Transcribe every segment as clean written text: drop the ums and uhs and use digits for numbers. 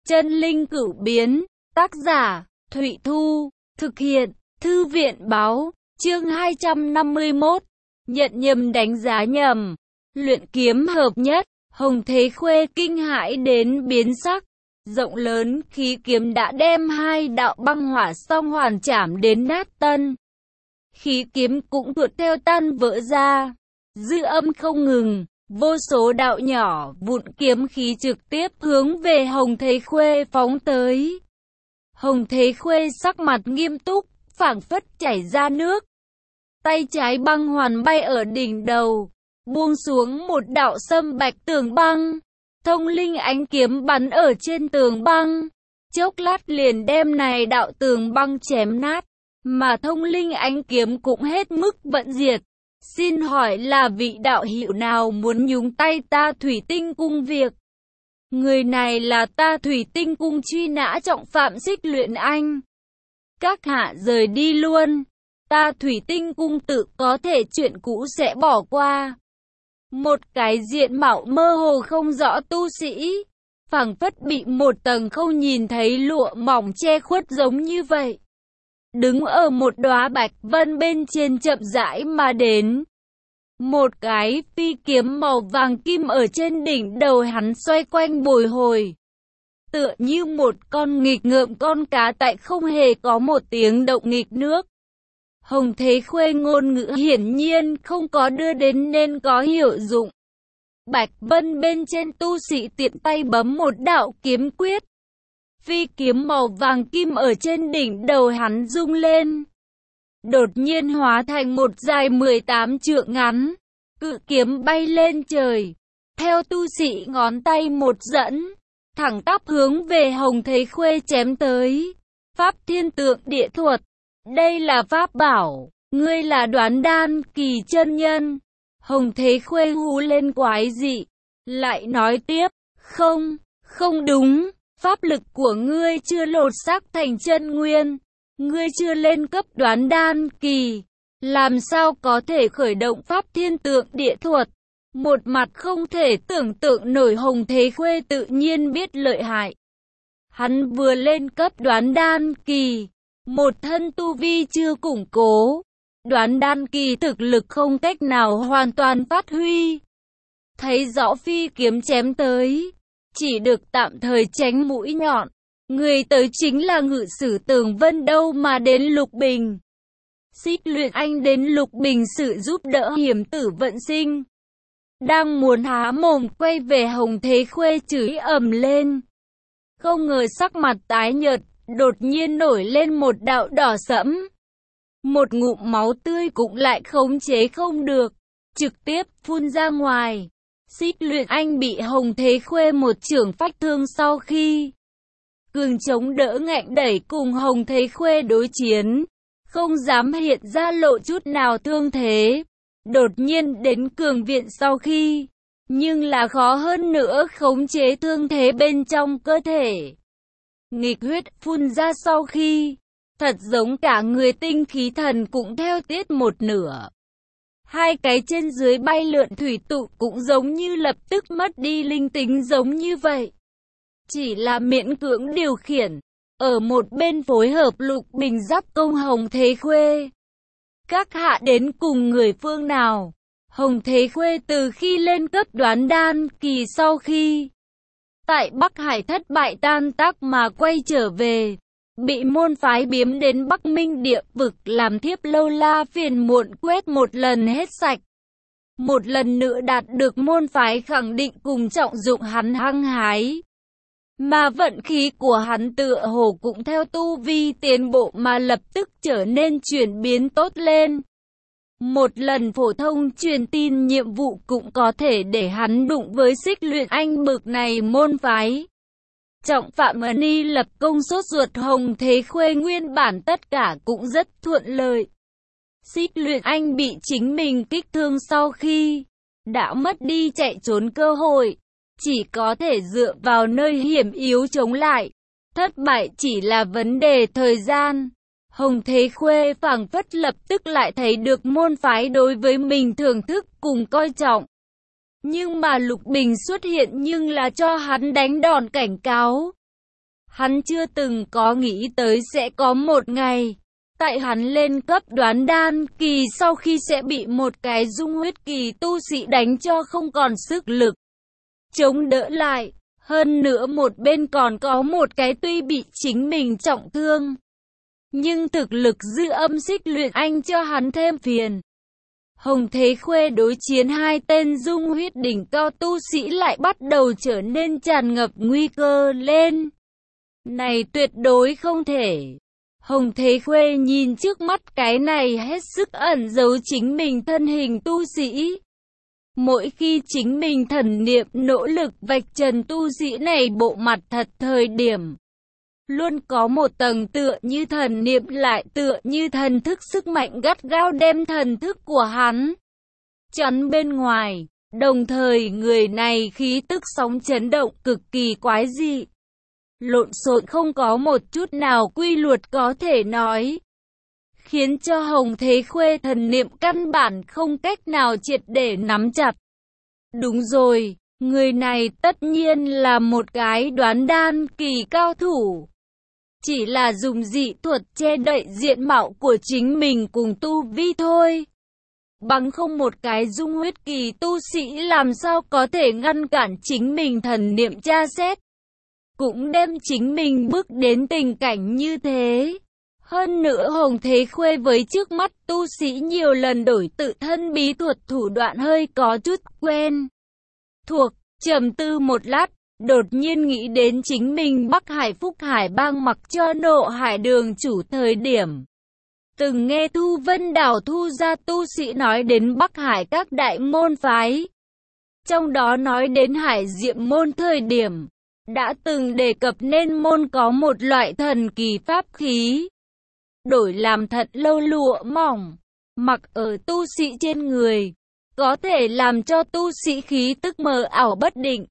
Chân linh cửu biến, tác giả, Thụy Thu, thực hiện, Thư viện báo, chương 251, nhận nhầm đánh giá nhầm, luyện kiếm hợp nhất, Hồng Thế Khuê kinh hãi đến biến sắc, rộng lớn khí kiếm đã đem hai đạo băng hỏa song hoàn chảm đến nát tân. Khí kiếm cũng tuột theo tan vỡ ra, dư âm không ngừng. Vô số đạo nhỏ vụn kiếm khí trực tiếp hướng về Hồng Thế Khuê phóng tới. Hồng Thế Khuê sắc mặt nghiêm túc, phảng phất chảy ra nước. Tay trái băng hoàn bay ở đỉnh đầu, buông xuống một đạo sâm bạch tường băng. Thông linh ánh kiếm bắn ở trên tường băng, chốc lát liền đem này đạo tường băng chém nát, mà thông linh ánh kiếm cũng hết mức vận diệt. Xin hỏi là vị đạo hữu nào muốn nhúng tay ta Thủy Tinh Cung việc? Người này là ta Thủy Tinh Cung truy nã trọng phạm Xích Luyện Anh. Các hạ rời đi luôn, ta Thủy Tinh Cung tự có thể chuyện cũ sẽ bỏ qua. Một cái diện mạo mơ hồ không rõ tu sĩ, phảng phất bị một tầng không nhìn thấy lụa mỏng che khuất giống như vậy. Đứng ở một đóa bạch vân bên trên chậm rãi mà đến. Một cái phi kiếm màu vàng kim ở trên đỉnh đầu hắn xoay quanh bồi hồi. Tựa như một con nghịch ngợm con cá tại không hề có một tiếng động nghịch nước. Hồng Thế Khuê ngôn ngữ hiển nhiên không có đưa đến nên có hiệu dụng. Bạch vân bên trên tu sĩ tiện tay bấm một đạo kiếm quyết. Phi kiếm màu vàng kim ở trên đỉnh đầu hắn rung lên. Đột nhiên hóa thành một dài 18 trượng ngắn. Cự kiếm bay lên trời. Theo tu sĩ ngón tay một dẫn. Thẳng tắp hướng về Hồng Thế Khuê chém tới. Pháp thiên tượng địa thuật. Đây là pháp bảo. Ngươi là Đoán Đan Kỳ chân nhân. Hồng Thế Khuê hú lên quái dị. Lại nói tiếp. Không đúng. Pháp lực của ngươi chưa lột xác thành chân nguyên, ngươi chưa lên cấp Đoán Đan Kỳ, làm sao có thể khởi động pháp thiên tượng địa thuật? Một mặt không thể tưởng tượng nổi. Hồng Thế Khuê tự nhiên biết lợi hại. Hắn vừa lên cấp Đoán Đan Kỳ, một thân tu vi chưa củng cố, Đoán Đan Kỳ thực lực không cách nào hoàn toàn phát huy. Thấy rõ phi kiếm chém tới, chỉ được tạm thời tránh mũi nhọn. Người tới chính là Ngự Sử Tường Vân đâu mà đến Lục Bình. Xích Luyện Anh đến Lục Bình sự giúp đỡ hiểm tử vận sinh. Đang muốn há mồm quay về Hồng Thế Khuê chửi ầm lên. Không ngờ sắc mặt tái nhợt, đột nhiên nổi lên một đạo đỏ sẫm. Một ngụm máu tươi cũng lại khống chế không được, trực tiếp phun ra ngoài. Xích Luyện Anh bị Hồng Thế Khuê một chưởng phách thương sau khi cường chống đỡ ngạnh đẩy cùng Hồng Thế Khuê đối chiến, không dám hiện ra lộ chút nào thương thế. Đột nhiên đến cường viện sau khi, nhưng là khó hơn nữa khống chế thương thế bên trong cơ thể. Nghịch huyết phun ra sau khi, thật giống cả người tinh khí thần cũng theo tiết một nửa. Hai cái trên dưới bay lượn thủy tụ cũng giống như lập tức mất đi linh tính giống như vậy. Chỉ là miễn cưỡng điều khiển. Ở một bên phối hợp Lục Bình giáp công Hồng Thế Khuê. Các hạ đến cùng người phương nào? Hồng Thế Khuê từ khi lên cấp Đoán Đan Kỳ sau khi tại Bắc Hải thất bại tan tác mà quay trở về, bị môn phái biếm đến Bắc Minh địa vực làm thiếp lâu la phiền muộn quét một lần hết sạch. Một lần nữa đạt được môn phái khẳng định cùng trọng dụng hắn hăng hái. Mà vận khí của hắn tựa hồ cũng theo tu vi tiến bộ mà lập tức trở nên chuyển biến tốt lên. Một lần phổ thông truyền tin nhiệm vụ cũng có thể để hắn đụng với Xích Luyện Anh bực này môn phái. Trọng phạm ân y lập công sốt ruột. Hồng Thế Khuê nguyên bản tất cả cũng rất thuận lợi. Xích Luyện Anh bị chính mình kích thương sau khi đã mất đi chạy trốn cơ hội, chỉ có thể dựa vào nơi hiểm yếu chống lại. Thất bại chỉ là vấn đề thời gian. Hồng Thế Khuê phảng phất lập tức lại thấy được môn phái đối với mình thưởng thức cùng coi trọng. Nhưng mà Lục Bình xuất hiện nhưng là cho hắn đánh đòn cảnh cáo. Hắn chưa từng có nghĩ tới sẽ có một ngày, tại hắn lên cấp đoán đan kỳ sau khi sẽ bị một cái dung huyết kỳ tu sĩ đánh cho không còn sức lực chống đỡ lại. Hơn nữa một bên còn có một cái tuy bị chính mình trọng thương, nhưng thực lực dư âm Xích Luyện Anh cho hắn thêm phiền. Hồng Thế Khuê đối chiến hai tên dung huyết đỉnh cao tu sĩ lại bắt đầu trở nên tràn ngập nguy cơ lên. Này tuyệt đối không thể. Hồng Thế Khuê nhìn trước mắt cái này hết sức ẩn giấu chính mình thân hình tu sĩ. Mỗi khi chính mình thần niệm nỗ lực vạch trần tu sĩ này bộ mặt thật thời điểm, luôn có một tầng tựa như thần niệm lại tựa như thần thức sức mạnh gắt gao đem thần thức của hắn chắn bên ngoài. Đồng thời người này khí tức sóng chấn động cực kỳ quái dị, lộn xộn không có một chút nào quy luật có thể nói, khiến cho Hồng Thế Khuê thần niệm căn bản không cách nào triệt để nắm chặt. Đúng rồi, người này tất nhiên là một cái đoán đan kỳ cao thủ. Chỉ là dùng dị thuật che đậy diện mạo của chính mình cùng tu vi thôi. Bằng không một cái dung huyết kỳ tu sĩ làm sao có thể ngăn cản chính mình thần niệm tra xét. Cũng đem chính mình bước đến tình cảnh như thế. Hơn nữa Hồng Thế Khuê với trước mắt tu sĩ nhiều lần đổi tự thân bí thuật thủ đoạn hơi có chút quen thuộc. Trầm tư một lát, đột nhiên nghĩ đến chính mình Bắc Hải Phúc Hải Bang mặc cho Nộ Hải Đường chủ thời điểm. Từng nghe Thu Vân Đảo Thu gia tu sĩ nói đến Bắc Hải các đại môn phái. Trong đó nói đến Hải Diệm môn thời điểm, đã từng đề cập nên môn có một loại thần kỳ pháp khí. Đổi làm thật lâu lụa mỏng, mặc ở tu sĩ trên người, có thể làm cho tu sĩ khí tức mờ ảo bất định.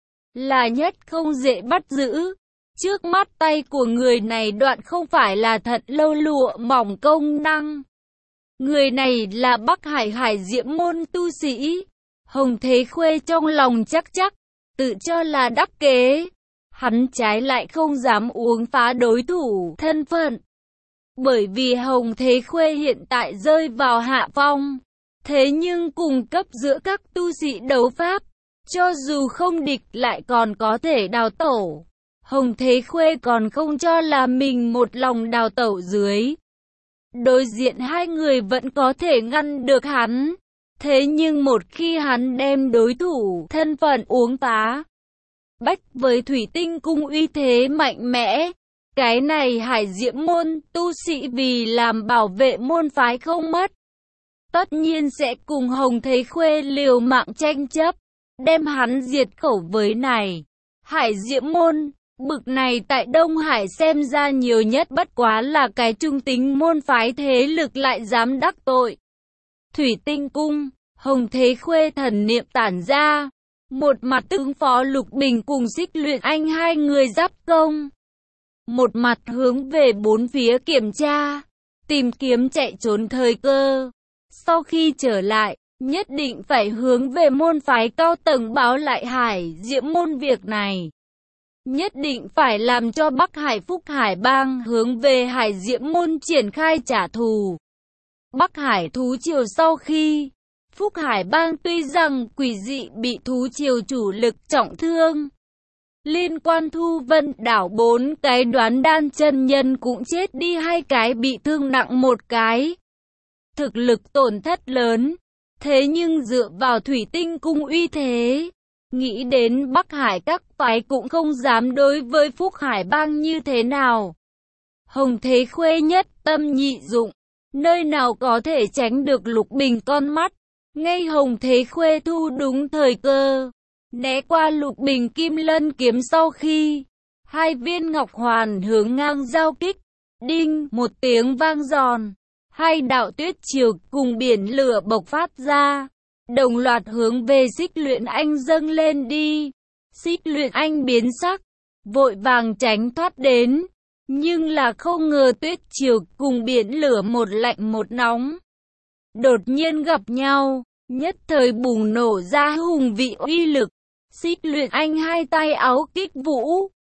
Là nhất không dễ bắt giữ. Trước mắt tay của người này đoạn không phải là thật lâu lụa mỏng công năng. Người này là Bắc Hải Hải Diệm môn tu sĩ. Hồng Thế Khuê trong lòng chắc chắc, tự cho là đắc kế. Hắn trái lại không dám uống phá đối thủ thân phận. Bởi vì Hồng Thế Khuê hiện tại rơi vào hạ phong. Thế nhưng cùng cấp giữa các tu sĩ đấu pháp, cho dù không địch lại còn có thể đào tẩu. Hồng Thế Khuê còn không cho là mình một lòng đào tẩu dưới. Đối diện hai người vẫn có thể ngăn được hắn. Thế nhưng một khi hắn đem đối thủ thân phận uống phá, bách với Thủy Tinh Cung uy thế mạnh mẽ, cái này Hải Diệm môn tu sĩ vì làm bảo vệ môn phái không mất, tất nhiên sẽ cùng Hồng Thế Khuê liều mạng tranh chấp, đem hắn diệt khẩu với này. Hải Diệm môn, bực này tại Đông Hải xem ra nhiều nhất bất quá là cái trung tính môn phái thế lực lại dám đắc tội. Thủy Tinh Cung, Hồng Thế Khuê thần niệm tản ra, một mặt ứng phó Lục Bình cùng Xích Luyện Anh hai người giáp công, một mặt hướng về bốn phía kiểm tra, tìm kiếm chạy trốn thời cơ. Sau khi trở lại, nhất định phải hướng về môn phái cao tầng báo lại Hải Diệm môn việc này. Nhất định phải làm cho Bắc Hải Phúc Hải Bang hướng về Hải Diệm môn triển khai trả thù. Bắc Hải thú triều sau khi Phúc Hải Bang tuy rằng quỷ dị bị thú triều chủ lực trọng thương, liên quan Thu Vân Đảo 4 cái đoán đan chân nhân cũng chết đi, 2 cái bị thương nặng, 1 cái thực lực tổn thất lớn. Thế nhưng dựa vào Thủy Tinh Cung uy thế, nghĩ đến Bắc Hải các phái cũng không dám đối với Phúc Hải Bang như thế nào. Hồng Thế Khuê nhất tâm nhị dụng, nơi nào có thể tránh được Lục Bình con mắt. Ngay Hồng Thế Khuê thu đúng thời cơ, né qua Lục Bình Kim Lân kiếm sau khi 2 viên ngọc hoàn hướng ngang giao kích, đinh một tiếng vang giòn, 2 đạo tuyết triều cùng biển lửa bộc phát ra, đồng loạt hướng về Xích Luyện Anh dâng lên đi. Xích Luyện Anh biến sắc, vội vàng tránh thoát đến, nhưng là không ngờ tuyết triều cùng biển lửa một lạnh một nóng đột nhiên gặp nhau, nhất thời bùng nổ ra hùng vị uy lực. Xích Luyện Anh 2 tay áo kích vũ,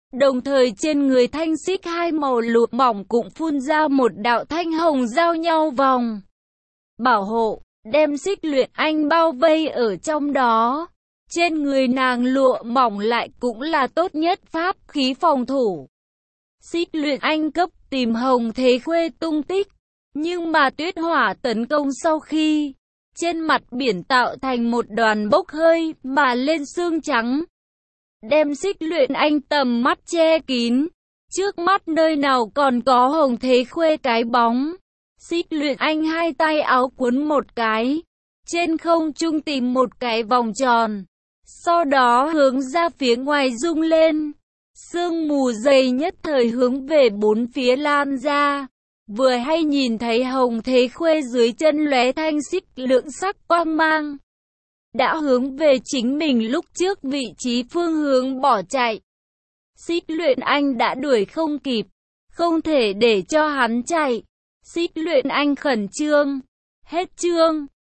Đồng thời trên người thanh xích hai màu lụa mỏng cũng phun ra một đạo thanh hồng giao nhau vòng bảo hộ, đem Xích Luyện Anh bao vây ở trong đó. Trên người nàng lụa mỏng lại cũng là tốt nhất pháp khí phòng thủ. Xích Luyện Anh cấp tìm Hồng Thế Khuê tung tích, nhưng mà tuyết hỏa tấn công sau khi trên mặt biển tạo thành một đoàn bốc hơi mà lên sương trắng, đem Xích Luyện Anh tầm mắt che kín. Trước mắt nơi nào còn có Hồng Thế Khuê cái bóng. Xích Luyện Anh hai tay áo cuốn một cái, trên không trung tìm một cái vòng tròn, sau đó hướng ra phía ngoài rung lên. Sương mù dày nhất thời hướng về bốn phía lan ra. Vừa hay nhìn thấy Hồng Thế Khuê dưới chân lóe thanh xích lượng sắc quang mang, đã hướng về chính mình lúc trước vị trí phương hướng bỏ chạy. Xích Luyện Anh đã đuổi không kịp, không thể để cho hắn chạy. Xích Luyện Anh khẩn trương. Hết chương.